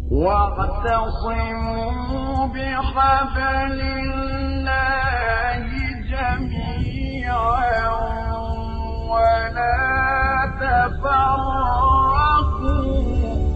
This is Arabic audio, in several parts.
واعتصموا بحبل الله جميعا ولا تفرقوا.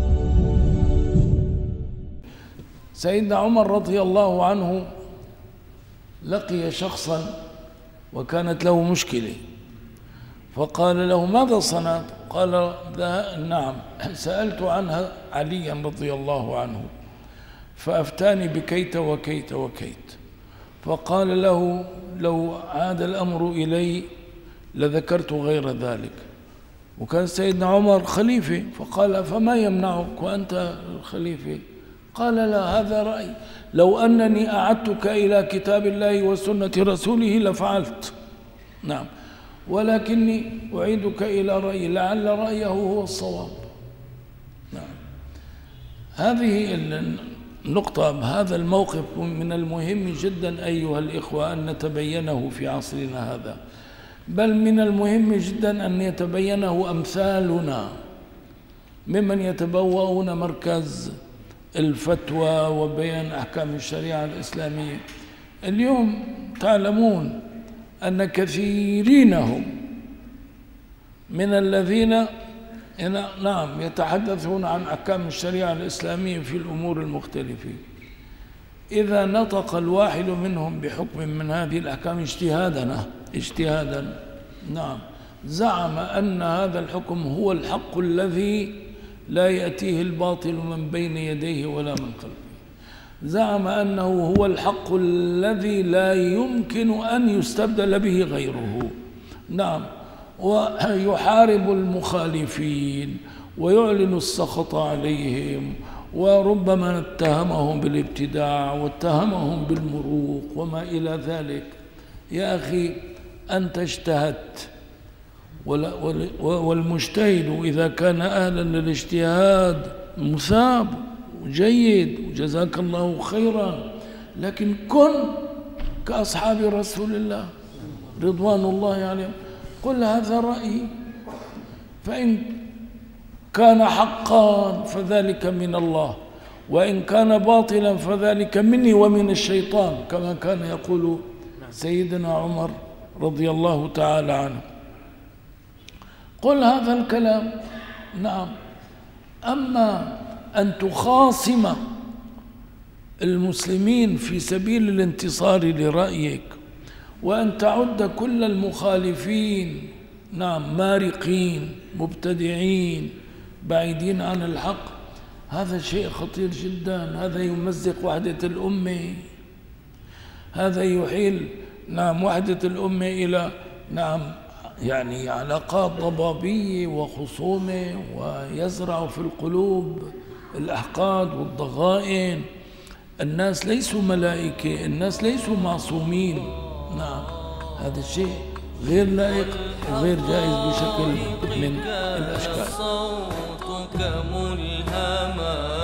سيدنا عمر رضي الله عنه لقي شخصا وكانت له مشكلة، فقال له: ماذا صنعت؟ قال: نعم، سألت عنها عليا رضي الله عنه فأفتاني بكيت وكيت وكيت. فقال له: لو عاد الأمر إلي لذكرت غير ذلك. وكان سيدنا عمر خليفة، فقال: فما يمنعك وأنت الخليفة؟ قال: لا، هذا رأي، لو أنني أعدتك إلى كتاب الله وسنة رسوله لفعلت. نعم، ولكني أعيدك إلى رأيي لعل رأيه هو الصواب. نعم، هذه النقطة، هذا الموقف من المهم جدا أيها الإخوة أن نتبينه في عصرنا هذا، بل من المهم جدا أن يتبينه أمثالنا ممن يتبوؤون مركز الفتوى وبيان أحكام الشريعة الإسلامية. اليوم تعلمون أن كثيرينهم من الذين نعم يتحدثون عن أحكام الشريعة الإسلامية في الأمور المختلفة، إذا نطق الواحد منهم بحكم من هذه الأحكام اجتهادا نعم زعم أن هذا الحكم هو الحق الذي لا يأتيه الباطل من بين يديه ولا من خلفه، زعم أنه هو الحق الذي لا يمكن أن يستبدل به غيره. نعم، ويحارب المخالفين ويعلن السخط عليهم، وربما اتهمهم بالابتداع واتهمهم بالمروق وما إلى ذلك. يا أخي، أنت اجتهدت، والمجتهد إذا كان أهلا للاجتهاد مثاب جيد وجزاك الله خيرا، لكن كن كأصحاب رسول الله رضوان الله عليهم. قل هذا رأيي، فإن كان حقا فذلك من الله، وإن كان باطلا فذلك مني ومن الشيطان، كما كان يقول سيدنا عمر رضي الله تعالى عنه. قل هذا الكلام. نعم، أما أن تخاصم المسلمين في سبيل الانتصار لرأيك، وأن تعد كل المخالفين نعم مارقين مبتدعين بعيدين عن الحق، هذا شيء خطير جدا. هذا يمزق وحدة الأمة، هذا يحيل نعم وحدة الأمة إلى نعم يعني علاقات ضبابية وخصومة، ويزرع في القلوب الأحقاد والضغائن. الناس ليسوا ملائكة، الناس ليسوا معصومين. نعم، هذا الشيء غير لائق وغير جائز بشكل من الأشكال. صوتك ملهما